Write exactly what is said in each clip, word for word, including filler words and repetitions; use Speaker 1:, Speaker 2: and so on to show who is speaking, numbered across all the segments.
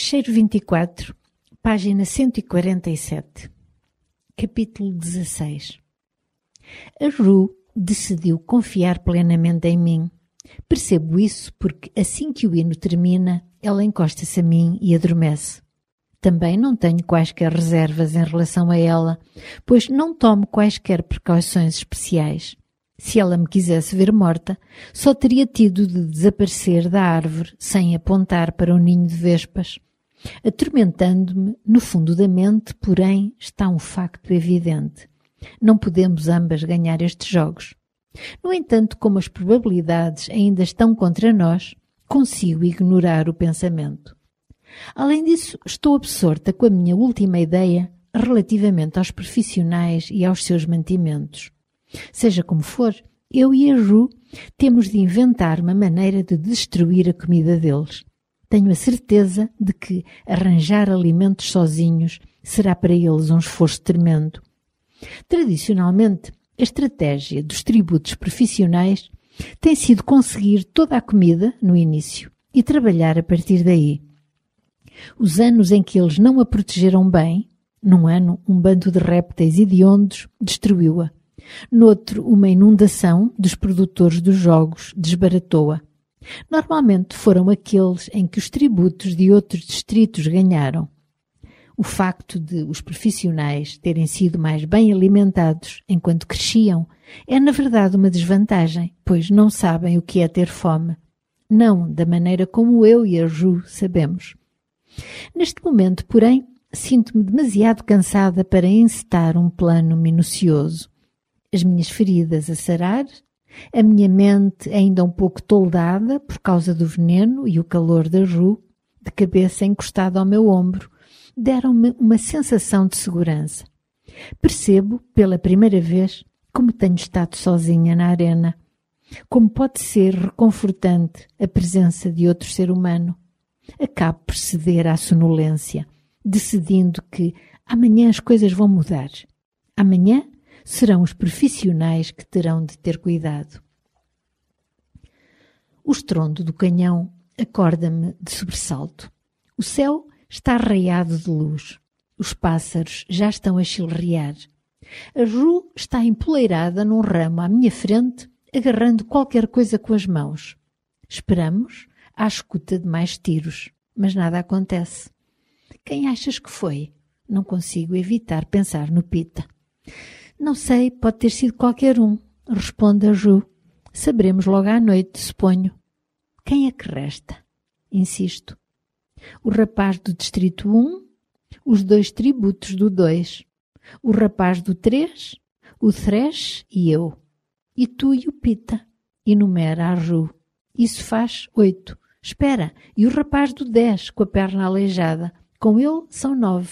Speaker 1: Fecheiro vinte e quatro, página cento e quarenta e sete. Capítulo dezasseis. A Ru decidiu confiar plenamente em mim. Percebo isso porque assim que o hino termina, ela encosta-se a mim e adormece. Também não tenho quaisquer reservas em relação a ela, pois não tomo quaisquer precauções especiais. Se ela me quisesse ver morta, só teria tido de desaparecer da árvore sem apontar para o ninho de vespas. Atormentando-me no fundo da mente, porém, está um facto evidente. Não podemos ambas ganhar estes jogos. No entanto, como as probabilidades ainda estão contra nós, consigo ignorar o pensamento. Além disso, estou absorta com a minha última ideia relativamente aos profissionais e aos seus mantimentos. Seja como for, eu e a Ru temos de inventar uma maneira de destruir a comida deles. Tenho a certeza de que arranjar alimentos sozinhos será para eles um esforço tremendo. Tradicionalmente, a estratégia dos tributos profissionais tem sido conseguir toda a comida no início e trabalhar a partir daí. Os anos em que eles não a protegeram bem, num ano um bando de répteis hediondos destruiu-a. Noutro, uma inundação dos produtores dos jogos desbaratou-a. Normalmente foram aqueles em que os tributos de outros distritos ganharam. O facto de os profissionais terem sido mais bem alimentados enquanto cresciam é na verdade uma desvantagem, pois não sabem o que é ter fome. Não da maneira como eu e a Ru sabemos. Neste momento, porém, sinto-me demasiado cansada para encetar um plano minucioso. As minhas feridas a sarar, a minha mente ainda um pouco toldada por causa do veneno e o calor da Ru, de cabeça encostada ao meu ombro, deram-me uma sensação de segurança. Percebo, pela primeira vez, como tenho estado sozinha na arena. Como pode ser reconfortante a presença de outro ser humano. Acabo por ceder à sonolência, decidindo que amanhã as coisas vão mudar. Amanhã serão os profissionais que terão de ter cuidado. O estrondo do canhão acorda-me de sobressalto. O céu está arraiado de luz. Os pássaros já estão a chilrear. A Ru está empoleirada num ramo à minha frente, agarrando qualquer coisa com as mãos. Esperamos à escuta de mais tiros, mas nada acontece. Quem achas que foi? Não consigo evitar pensar no Pita. Não sei, pode ter sido qualquer um, responde a Ru. Saberemos logo à noite, suponho. Quem é que resta? Insisto. O rapaz do distrito um, os dois tributos do dois, o rapaz do três, o Thresh e eu. E tu e o Pita, enumera a Ru. Isso faz oito. Espera, e o rapaz do dez, com a perna aleijada. Com ele são nove.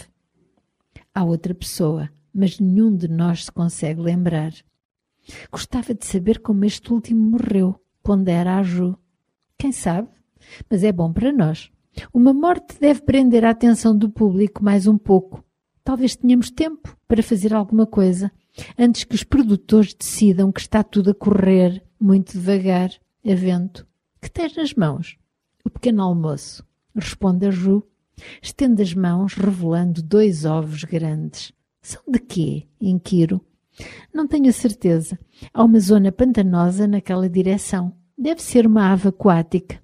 Speaker 1: Há outra pessoa, mas nenhum de nós se consegue lembrar. Gostava de saber como este último morreu, pondera a Ru. Quem sabe? Mas é bom para nós. Uma morte deve prender a atenção do público mais um pouco. Talvez tenhamos tempo para fazer alguma coisa, antes que os produtores decidam que está tudo a correr muito devagar, a vento. Que tens nas mãos? O pequeno almoço, responde a Ru. Estende as mãos, revelando dois ovos grandes. São de quê? Inquiro. Não tenho a certeza. Há uma zona pantanosa naquela direção. Deve ser uma ave aquática.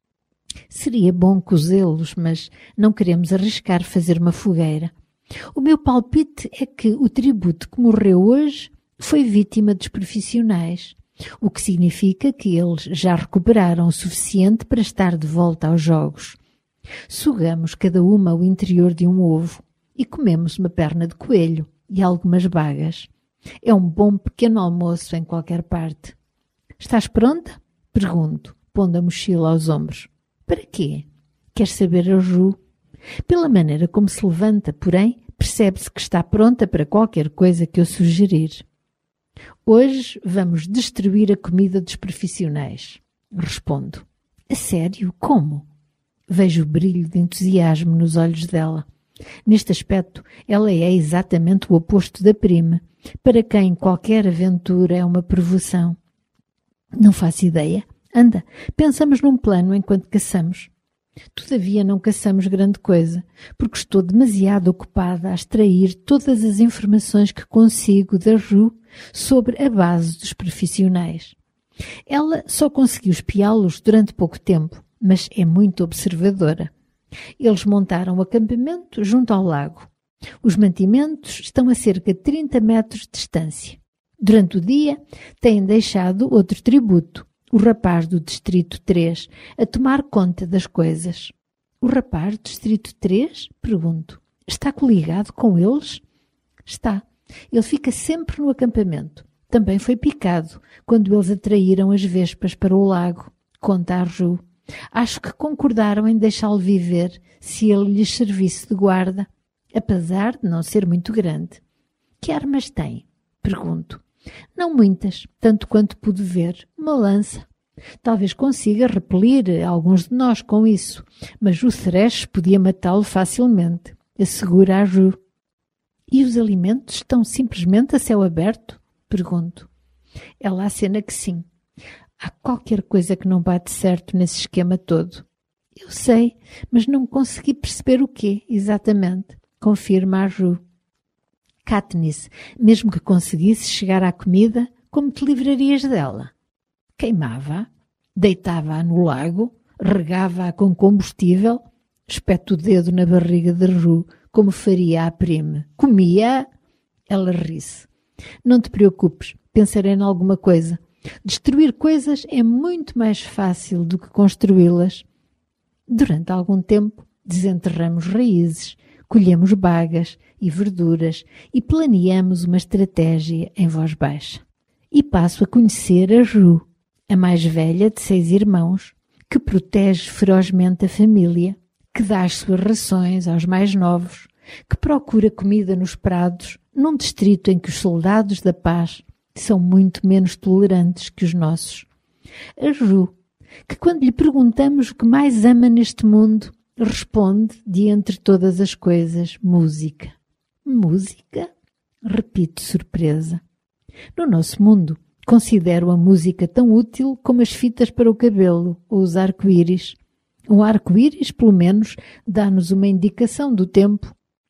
Speaker 1: Seria bom cozê-los, mas não queremos arriscar fazer uma fogueira. O meu palpite é que o tributo que morreu hoje foi vítima dos profissionais, o que significa que eles já recuperaram o suficiente para estar de volta aos jogos. Sugamos cada uma o interior de um ovo e comemos uma perna de coelho e algumas bagas. É um bom pequeno almoço em qualquer parte. Estás pronta? Pergunto, pondo a mochila aos ombros. Para quê? Quer saber a Ru? Pela maneira como se levanta, porém, percebe-se que está pronta para qualquer coisa que eu sugerir. Hoje vamos destruir a comida dos profissionais. Respondo. A sério? Como? Vejo o brilho de entusiasmo nos olhos dela. Neste aspecto, ela é exatamente o oposto da prima, para quem qualquer aventura é uma provocação. Não faço ideia. Anda, pensamos num plano enquanto caçamos. Todavia não caçamos grande coisa, porque estou demasiado ocupada a extrair todas as informações que consigo da Ju sobre a base dos profissionais. Ela só conseguiu espiá-los durante pouco tempo, mas é muito observadora. Eles montaram um acampamento junto ao lago. Os mantimentos estão a cerca de trinta metros de distância. Durante o dia, têm deixado outro tributo, o rapaz do Distrito três, a tomar conta das coisas. O rapaz do Distrito três? Pergunto. Está coligado com eles? Está. Ele fica sempre no acampamento. Também foi picado quando eles atraíram as vespas para o lago, conta a Ju. Acho que concordaram em deixá-lo viver se ele lhes servisse de guarda, apesar de não ser muito grande. Que armas tem? Pergunto. Não muitas, tanto quanto pude ver. Uma lança. Talvez consiga repelir alguns de nós com isso, mas o Thresh podia matá-lo facilmente, assegura a Ju. E os alimentos estão simplesmente a céu aberto? Pergunto. Ela acena que sim. Há qualquer coisa que não bate certo nesse esquema todo. Eu sei, mas não consegui perceber o quê, exatamente, confirma a Ju. Katniss, mesmo que conseguisse chegar à comida, como te livrarias dela? Queimava-a, deitava-a no lago, regava-a com combustível, espeta o dedo na barriga de Ju, como faria a prima. Comia-a? Ela ri-se. Não te preocupes, pensarei em alguma coisa. Destruir coisas é muito mais fácil do que construí-las. Durante algum tempo, desenterramos raízes, colhemos bagas e verduras e planeamos uma estratégia em voz baixa. E passo a conhecer a Ju, a mais velha de seis irmãos, que protege ferozmente a família, que dá as suas rações aos mais novos, que procura comida nos prados, num distrito em que os soldados da paz são muito menos tolerantes que os nossos. A Ju, que quando lhe perguntamos o que mais ama neste mundo, responde, de entre todas as coisas, música. Música? Repito, surpresa. No nosso mundo, considero a música tão útil como as fitas para o cabelo ou os arco-íris. Um arco-íris, pelo menos, dá-nos uma indicação do tempo.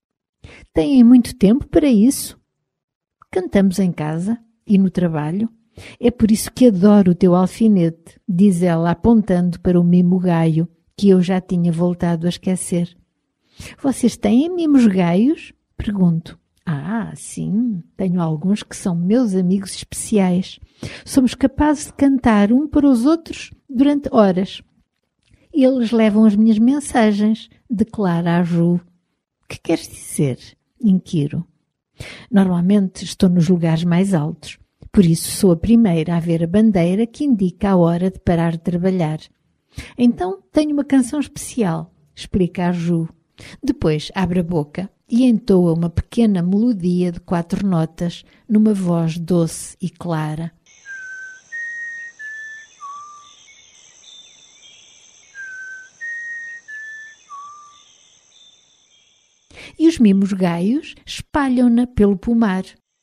Speaker 1: Têm muito tempo para isso? Cantamos em casa e no trabalho. É por isso que adoro o teu alfinete, diz ela apontando para o mimo gaio, que eu já tinha voltado a esquecer. Vocês têm mimos gaios? Pergunto. Ah, sim, tenho alguns que são meus amigos especiais. Somos capazes de cantar um para os outros durante horas. Eles levam as minhas mensagens, declara a Ju. Que queres dizer? Inquiro. Normalmente estou nos lugares mais altos, por isso sou a primeira a ver a bandeira que indica a hora de parar de trabalhar. Então tenho uma canção especial, explica a Ju. Depois abre a boca e entoa uma pequena melodia de quatro notas numa voz doce e clara. E os mimos gaios espalham-na pelo pomar.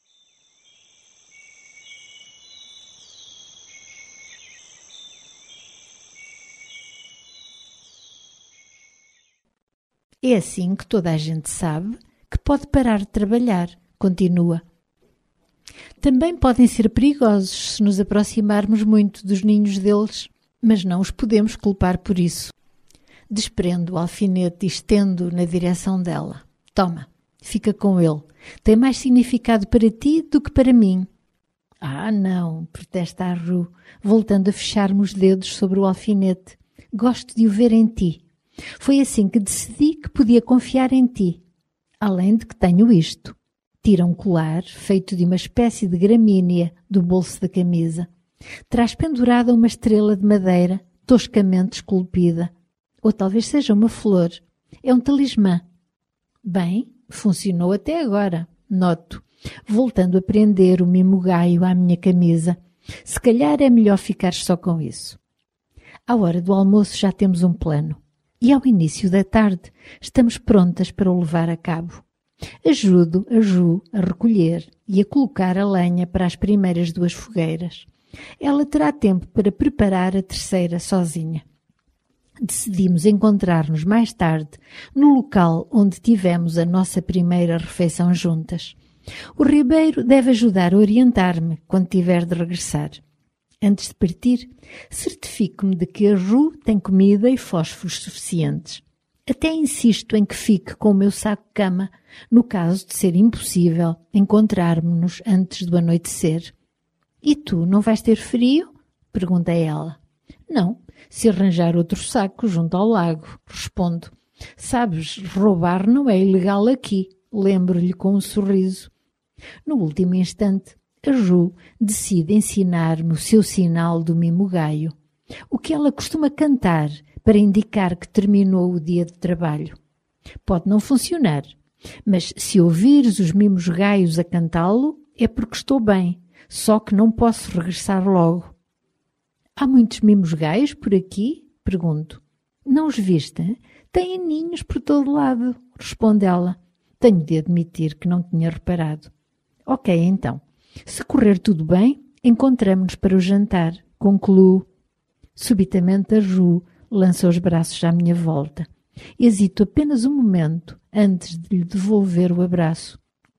Speaker 1: É assim que toda a gente sabe que pode parar de trabalhar, continua. Também podem ser perigosos se nos aproximarmos muito dos ninhos deles, mas não os podemos culpar por isso. Desprendo o alfinete e estendo na direção dela. Toma, fica com ele. Tem mais significado para ti do que para mim. Ah, não, protesta a Ru, voltando a fechar-me os dedos sobre o alfinete. Gosto de o ver em ti. Foi assim que decidi que podia confiar em ti. Além de que tenho isto. Tira um colar feito de uma espécie de gramínea do bolso da camisa. Traz pendurada uma estrela de madeira toscamente esculpida. Ou talvez seja uma flor. É um talismã. Bem, funcionou até agora, noto, voltando a prender o mimo gaio à minha camisa. Se calhar é melhor ficar só com isso. À hora do almoço já temos um plano. E ao início da tarde estamos prontas para o levar a cabo. Ajudo a Ju a recolher e a colocar a lenha para as primeiras duas fogueiras. Ela terá tempo para preparar a terceira sozinha. Decidimos encontrar-nos mais tarde no local onde tivemos a nossa primeira refeição juntas. O Ribeiro deve ajudar a orientar-me quando tiver de regressar. Antes de partir, certifico-me de que a Ju tem comida e fósforos suficientes. Até insisto em que fique com o meu saco-cama, no caso de ser impossível encontrarmos-nos antes do anoitecer. E tu, não vais ter frio? Pergunta ela. Não, se arranjar outro saco junto ao lago, respondo. Sabes, roubar não é ilegal aqui, lembro-lhe com um sorriso. No último instante, a Ju decide ensinar-me o seu sinal do mimo-gaio, o que ela costuma cantar para indicar que terminou o dia de trabalho. Pode não funcionar, mas se ouvires os mimos-gaios a cantá-lo, é porque estou bem, só que não posso regressar logo. Há muitos mimos-gaios por aqui? Pergunto. Não os viste? Têm ninhos por todo lado, responde ela. Tenho de admitir que não tinha reparado. Ok, então. Se correr tudo bem, encontramo-nos para o jantar, concluo. Subitamente a Ju lança os braços à minha volta. Hesito apenas um momento antes de lhe devolver o abraço.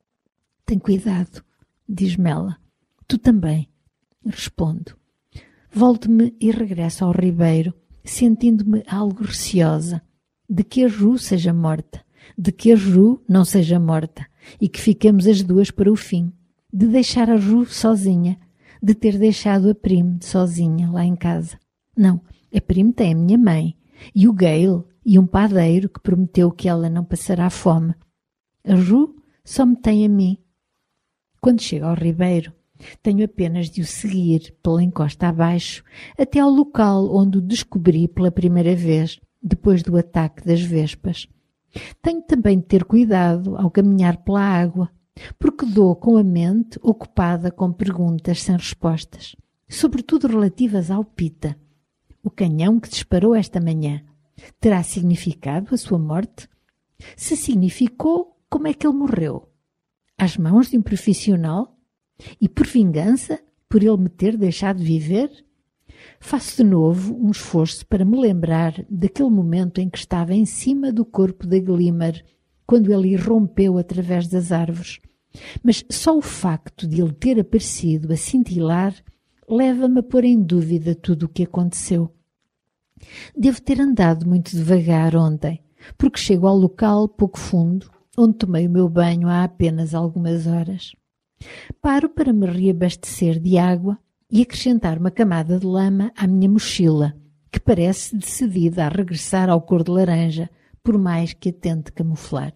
Speaker 1: Tem cuidado, diz-me ela. Tu também, respondo. Volto-me e regresso ao Ribeiro, sentindo-me algo receosa, de que a Ju seja morta, de que a Ju não seja morta e que fiquemos as duas para o fim, de deixar a Ju sozinha, de ter deixado a Prime sozinha lá em casa. Não, a Prime tem a minha mãe e o Gale e um padeiro que prometeu que ela não passará fome. A Ju só me tem a mim. Quando chego ao Ribeiro, tenho apenas de o seguir pela encosta abaixo até ao local onde o descobri pela primeira vez, depois do ataque das vespas. Tenho também de ter cuidado ao caminhar pela água, porque dou com a mente ocupada com perguntas sem respostas, sobretudo relativas ao Pita. O canhão que disparou esta manhã terá significado a sua morte? Se significou, como é que ele morreu? Às mãos de um profissional? E por vingança, por ele me ter deixado viver? Faço de novo um esforço para me lembrar daquele momento em que estava em cima do corpo da Glimmer, quando ele irrompeu através das árvores. Mas só o facto de ele ter aparecido a cintilar leva-me a pôr em dúvida tudo o que aconteceu. Devo ter andado muito devagar ontem, porque chego ao local pouco fundo, onde tomei o meu banho há apenas algumas horas. Paro para me reabastecer de água e acrescentar uma camada de lama à minha mochila, que parece decidida a regressar ao cor de laranja, por mais que a tente camuflar.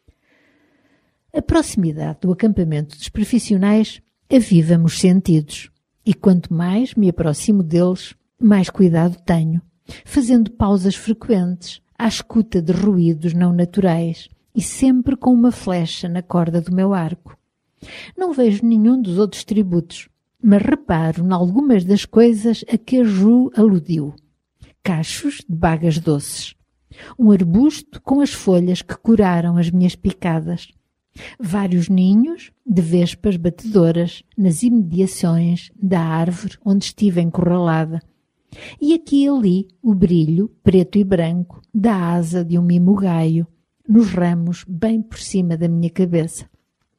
Speaker 1: A proximidade do acampamento dos profissionais aviva-me os sentidos, e quanto mais me aproximo deles, mais cuidado tenho, fazendo pausas frequentes, à escuta de ruídos não naturais e sempre com uma flecha na corda do meu arco. Não vejo nenhum dos outros tributos, mas reparo em algumas das coisas a que a Ju aludiu. Cachos de bagas doces. Um arbusto com as folhas que curaram as minhas picadas. Vários ninhos de vespas batedoras nas imediações da árvore onde estive encurralada. E aqui e ali o brilho, preto e branco, da asa de um mimo-gaio, nos ramos bem por cima da minha cabeça.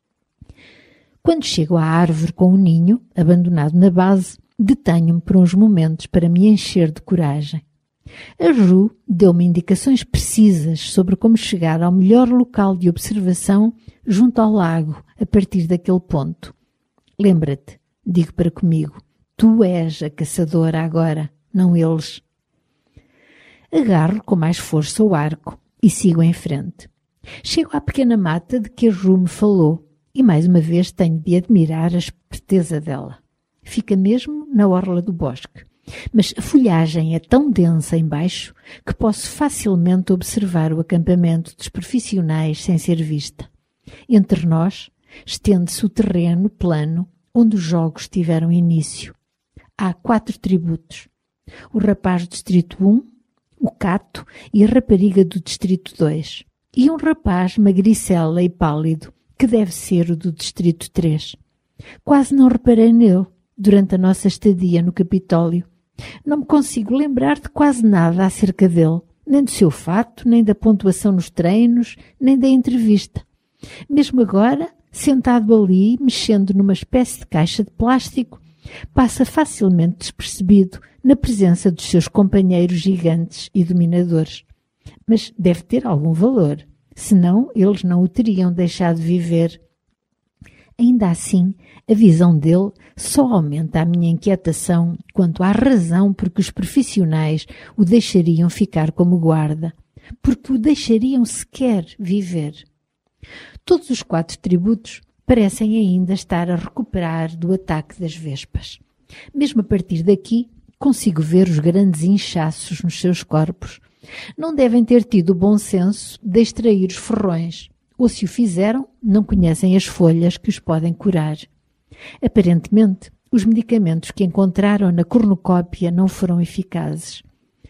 Speaker 1: Quando chego à árvore com o ninho, abandonado na base, detenho-me por uns momentos para me encher de coragem. A Ju deu-me indicações precisas sobre como chegar ao melhor local de observação junto ao lago, a partir daquele ponto. Lembra-te, digo para comigo, tu és a caçadora agora, não eles. Agarro com mais força o arco e sigo em frente. Chego à pequena mata de que a Ju me falou e mais uma vez tenho de admirar a esperteza dela. Fica mesmo na orla do bosque, mas a folhagem é tão densa embaixo que posso facilmente observar o acampamento dos profissionais sem ser vista. Entre nós estende-se o terreno plano onde os jogos tiveram início. Há quatro tributos. O rapaz do Distrito um, o Cato e a rapariga do Distrito dois. E um rapaz magricela e pálido, que deve ser o do Distrito três. Quase não reparei nele durante a nossa estadia no Capitólio, Não me consigo lembrar de quase nada acerca dele, nem do seu fato, nem da pontuação nos treinos, nem da entrevista. Mesmo agora, sentado ali, mexendo numa espécie de caixa de plástico, passa facilmente despercebido na presença dos seus companheiros gigantes e dominadores. Mas deve ter algum valor, senão eles não o teriam deixado viver. Ainda assim, a visão dele só aumenta a minha inquietação quanto à razão por que os profissionais o deixariam ficar como guarda, porque o deixariam sequer viver. Todos os quatro tributos parecem ainda estar a recuperar do ataque das vespas. Mesmo a partir daqui, consigo ver os grandes inchaços nos seus corpos. Não devem ter tido o bom senso de extrair os ferrões, ou se o fizeram, não conhecem as folhas que os podem curar. Aparentemente, os medicamentos que encontraram na cornucópia não foram eficazes.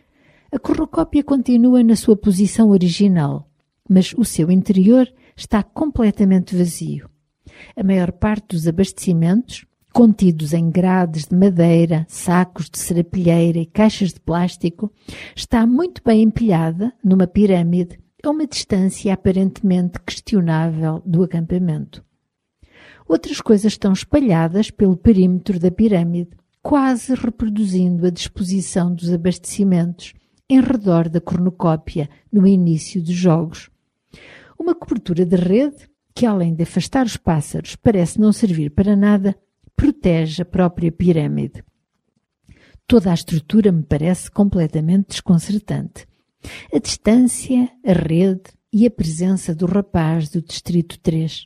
Speaker 1: A cornucópia continua na sua posição original, mas o seu interior está completamente vazio. A maior parte dos abastecimentos, contidos em grades de madeira, sacos de serapilheira e caixas de plástico, está muito bem empilhada numa pirâmide a uma distância aparentemente questionável do acampamento. Outras coisas estão espalhadas pelo perímetro da pirâmide, quase reproduzindo a disposição dos abastecimentos em redor da cornucópia no início dos jogos. Uma cobertura de rede, que além de afastar os pássaros parece não servir para nada, protege a própria pirâmide. Toda a estrutura me parece completamente desconcertante. A distância, a rede e a presença do rapaz do Distrito três.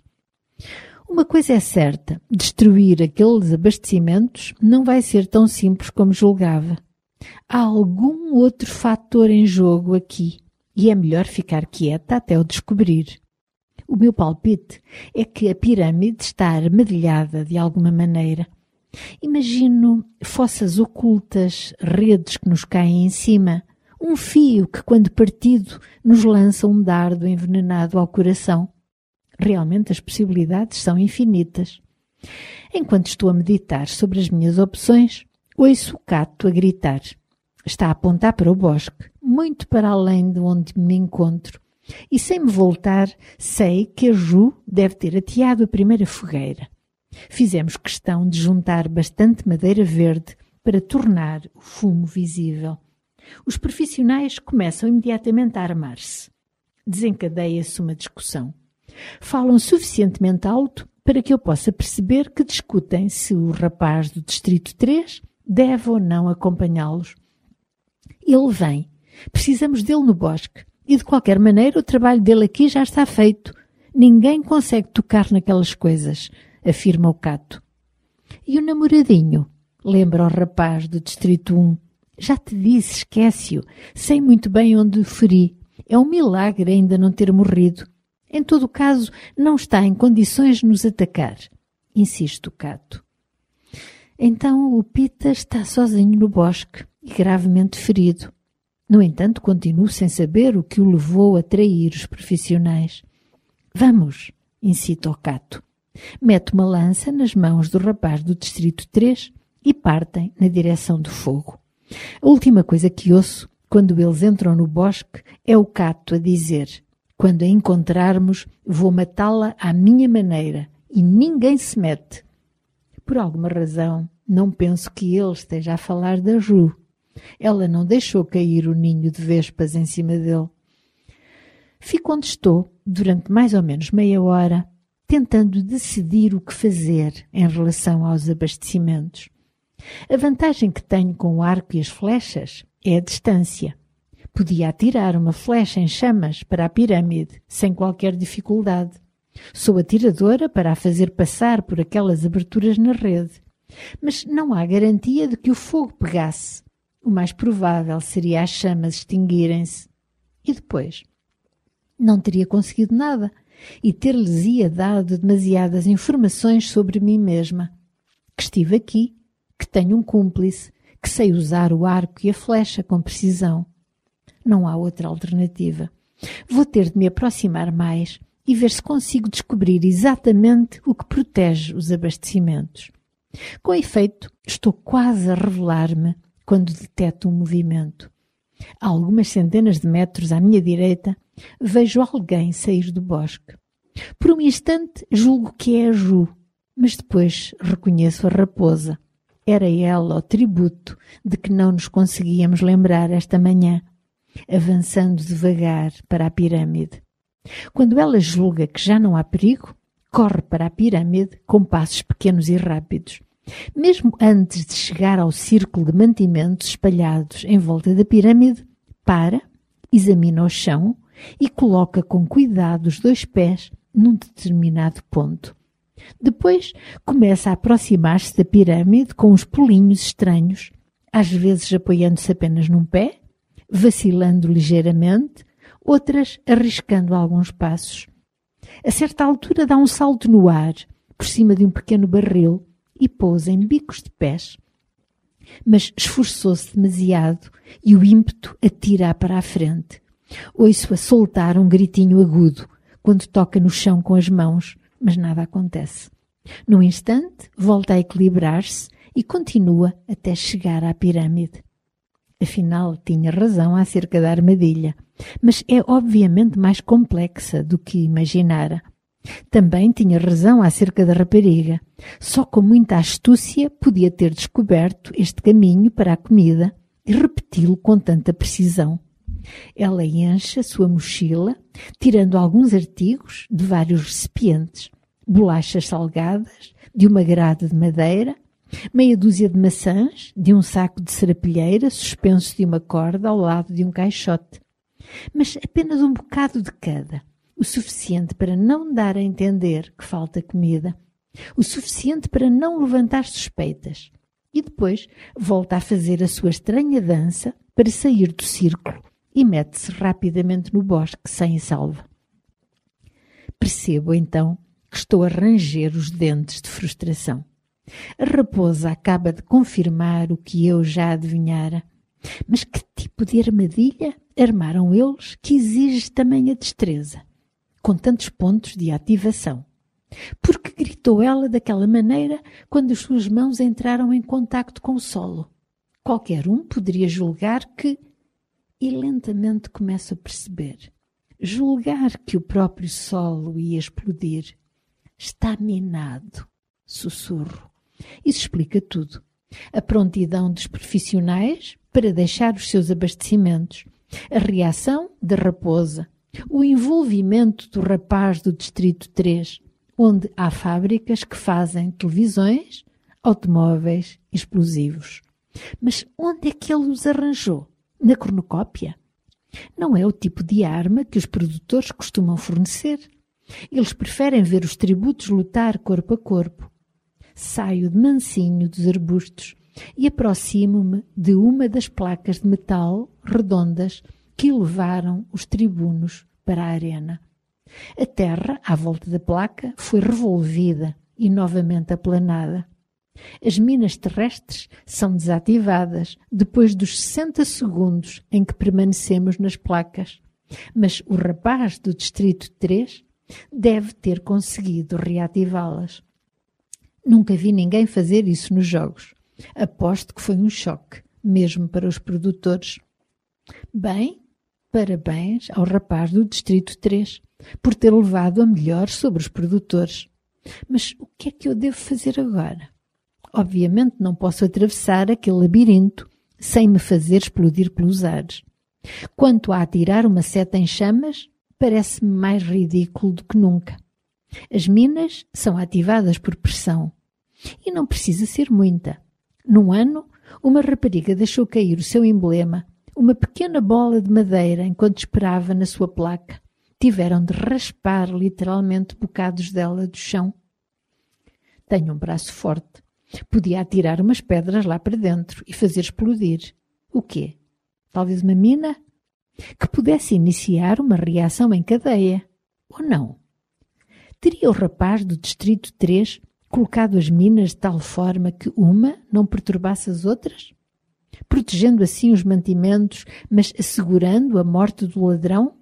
Speaker 1: Uma coisa é certa, destruir aqueles abastecimentos não vai ser tão simples como julgava. Há algum outro fator em jogo aqui e é melhor ficar quieta até o descobrir. O meu palpite é que a pirâmide está armadilhada de alguma maneira. Imagino fossas ocultas, redes que nos caem em cima, um fio que, quando partido, nos lança um dardo envenenado ao coração. Realmente as possibilidades são infinitas. Enquanto estou a meditar sobre as minhas opções, ouço o cato a gritar. Está a apontar para o bosque, muito para além de onde me encontro. E sem me voltar, sei que a Ju deve ter ateado a primeira fogueira. Fizemos questão de juntar bastante madeira verde para tornar o fumo visível. Os profissionais começam imediatamente a armar-se. Desencadeia-se uma discussão. Falam suficientemente alto para que eu possa perceber que discutem se o rapaz do Distrito três deve ou não acompanhá-los. Ele vem. Precisamos dele no bosque. E, de qualquer maneira, o trabalho dele aqui já está feito. Ninguém consegue tocar naquelas coisas, afirma o Cato. E o namoradinho? Lembra o rapaz do Distrito um. Já te disse, esquece-o. Sei muito bem onde o feri. É um milagre ainda não ter morrido. Em todo o caso, não está em condições de nos atacar. Insiste o Cato. Então o Pita está sozinho no bosque e gravemente ferido. No entanto, continuo sem saber o que o levou a trair os profissionais. Vamos, incita o Cato. Mete uma lança nas mãos do rapaz do Distrito três e partem na direção do fogo. A última coisa que ouço, quando eles entram no bosque, é o Cato a dizer: quando a encontrarmos, vou matá-la à minha maneira e ninguém se mete. Por alguma razão, não penso que ele esteja a falar da Ju. Ela não deixou cair o ninho de vespas em cima dele. Fico onde estou, durante mais ou menos meia hora, tentando decidir o que fazer em relação aos abastecimentos. A vantagem que tenho com o arco e as flechas é a distância. Podia atirar uma flecha em chamas para a pirâmide, sem qualquer dificuldade. Sou atiradora para a fazer passar por aquelas aberturas na rede. Mas não há garantia de que o fogo pegasse. O mais provável seria as chamas extinguirem-se. E depois? Não teria conseguido nada e ter-lhes-ia dado demasiadas informações sobre mim mesma. Que estive aqui, que tenho um cúmplice, que sei usar o arco e a flecha com precisão. Não há outra alternativa. Vou ter de me aproximar mais e ver se consigo descobrir exatamente o que protege os abastecimentos. Com efeito, estou quase a revelar-me quando deteto um movimento. A algumas centenas de metros à minha direita, vejo alguém sair do bosque. Por um instante julgo que é a Ju, mas depois reconheço a raposa. Era ela o tributo de que não nos conseguíamos lembrar esta manhã, avançando devagar para a pirâmide. Quando ela julga que já não há perigo, corre para a pirâmide com passos pequenos e rápidos. Mesmo antes de chegar ao círculo de mantimentos espalhados em volta da pirâmide, para, examina o chão e coloca com cuidado os dois pés num determinado ponto. Depois começa a aproximar-se da pirâmide com uns pulinhos estranhos, às vezes apoiando-se apenas num pé, vacilando ligeiramente, outras arriscando alguns passos. A certa altura dá um salto no ar, por cima de um pequeno barril, e pousa em bicos de pés. Mas esforçou-se demasiado e o ímpeto atira-a para a frente. Ouço-a soltar um gritinho agudo quando toca no chão com as mãos, mas nada acontece. Num instante, volta a equilibrar-se e continua até chegar à pirâmide. Afinal, tinha razão acerca da armadilha, mas é obviamente mais complexa do que imaginara. Também tinha razão acerca da rapariga. Só com muita astúcia podia ter descoberto este caminho para a comida e repeti-lo com tanta precisão. Ela enche a sua mochila, tirando alguns artigos de vários recipientes, bolachas salgadas, de uma grade de madeira, meia dúzia de maçãs, de um saco de serapilheira suspenso de uma corda ao lado de um caixote. Mas apenas um bocado de cada. O suficiente para não dar a entender que falta comida, o suficiente para não levantar suspeitas. E depois volta a fazer a sua estranha dança para sair do círculo e mete-se rapidamente no bosque sem salva. Percebo então que estou a ranger os dentes de frustração. A raposa acaba de confirmar o que eu já adivinhara. Mas que tipo de armadilha armaram eles que exige tamanha destreza, com tantos pontos de ativação? Por que gritou ela daquela maneira quando as suas mãos entraram em contacto com o solo? Qualquer um poderia julgar que... E lentamente começo a perceber. Julgar que o próprio solo ia explodir. Está minado, sussurro. Isso explica tudo. A prontidão dos profissionais para deixar os seus abastecimentos, a reação da raposa, o envolvimento do rapaz do Distrito três, onde há fábricas que fazem televisões, automóveis e explosivos. Mas onde é que ele os arranjou? Na cornucópia? Não é o tipo de arma que os produtores costumam fornecer. Eles preferem ver os tributos lutar corpo a corpo. Saio de mansinho dos arbustos e aproximo-me de uma das placas de metal redondas que levaram os tribunos para a arena. A terra, à volta da placa, foi revolvida e novamente aplanada. As minas terrestres são desativadas depois dos sessenta segundos em que permanecemos nas placas, mas o rapaz do Distrito três deve ter conseguido reativá-las. Nunca vi ninguém fazer isso nos jogos. Aposto que foi um choque, mesmo para os produtores. Bem, parabéns ao rapaz do Distrito três por ter levado a melhor sobre os produtores. Mas o que é que eu devo fazer agora? Obviamente não posso atravessar aquele labirinto sem me fazer explodir pelos ares. Quanto a atirar uma seta em chamas, parece-me mais ridículo do que nunca. As minas são ativadas por pressão. E não precisa ser muita. Num ano, uma rapariga deixou cair o seu emblema, uma pequena bola de madeira, enquanto esperava na sua placa. Tiveram de raspar literalmente bocados dela do chão. Tenho um braço forte. Podia atirar umas pedras lá para dentro e fazer explodir. O quê? Talvez uma mina? Que pudesse iniciar uma reação em cadeia. Ou não? Teria o rapaz do Distrito três colocado as minas de tal forma que uma não perturbasse as outras? Protegendo assim os mantimentos, mas assegurando a morte do ladrão?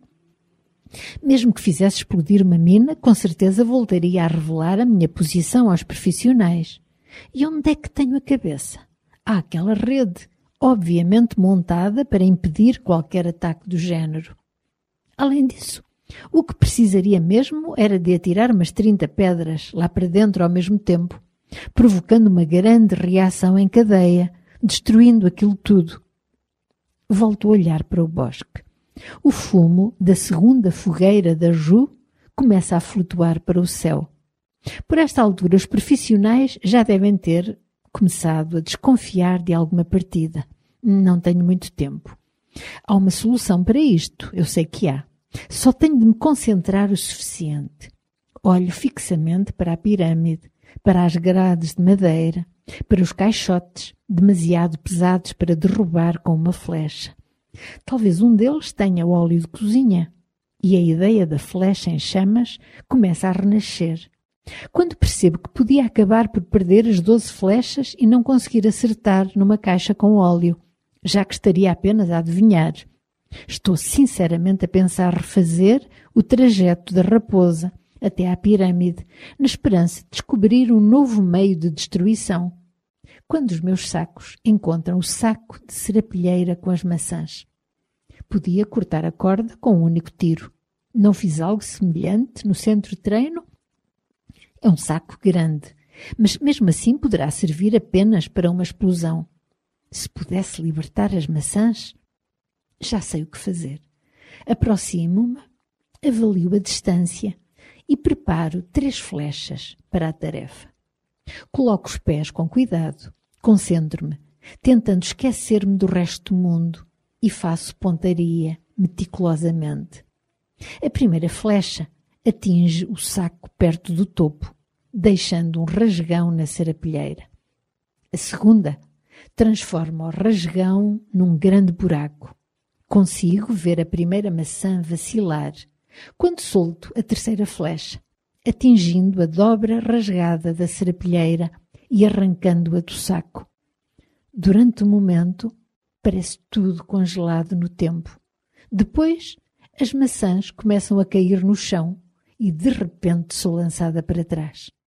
Speaker 1: Mesmo que fizesse explodir uma mina, com certeza voltaria a revelar a minha posição aos profissionais. E onde é que tenho a cabeça? Há aquela rede, obviamente montada para impedir qualquer ataque do género. Além disso, o que precisaria mesmo era de atirar umas trinta pedras lá para dentro ao mesmo tempo, provocando uma grande reação em cadeia, destruindo aquilo tudo. Volto a olhar para o bosque. O fumo da segunda fogueira da Ju começa a flutuar para o céu. Por esta altura, os profissionais já devem ter começado a desconfiar de alguma partida. Não tenho muito tempo. Há uma solução para isto, eu sei que há. Só tenho de me concentrar o suficiente. Olho fixamente para a pirâmide, para as grades de madeira, para os caixotes, demasiado pesados para derrubar com uma flecha. Talvez um deles tenha óleo de cozinha, e a ideia da flecha em chamas começa a renascer. Quando percebo que podia acabar por perder as doze flechas e não conseguir acertar numa caixa com óleo, já que estaria apenas a adivinhar. Estou sinceramente a pensar refazer o trajeto da raposa até à pirâmide, na esperança de descobrir um novo meio de destruição. Quando os meus sacos encontram o saco de serapilheira com as maçãs. Podia cortar a corda com um único tiro. Não fiz algo semelhante no centro de treino? É um saco grande, mas mesmo assim poderá servir apenas para uma explosão. Se pudesse libertar as maçãs, já sei o que fazer. Aproximo-me, avalio a distância e preparo três flechas para a tarefa. Coloco os pés com cuidado, concentro-me, tentando esquecer-me do resto do mundo e faço pontaria meticulosamente. A primeira flecha atinge o saco perto do topo, deixando um rasgão na serapilheira. A segunda transforma o rasgão num grande buraco. Consigo ver a primeira maçã vacilar, quando solto a terceira flecha, atingindo a dobra rasgada da serapilheira e arrancando-a do saco. Durante um momento, parece tudo congelado no tempo. Depois, as maçãs começam a cair no chão e de repente sou lançada para trás.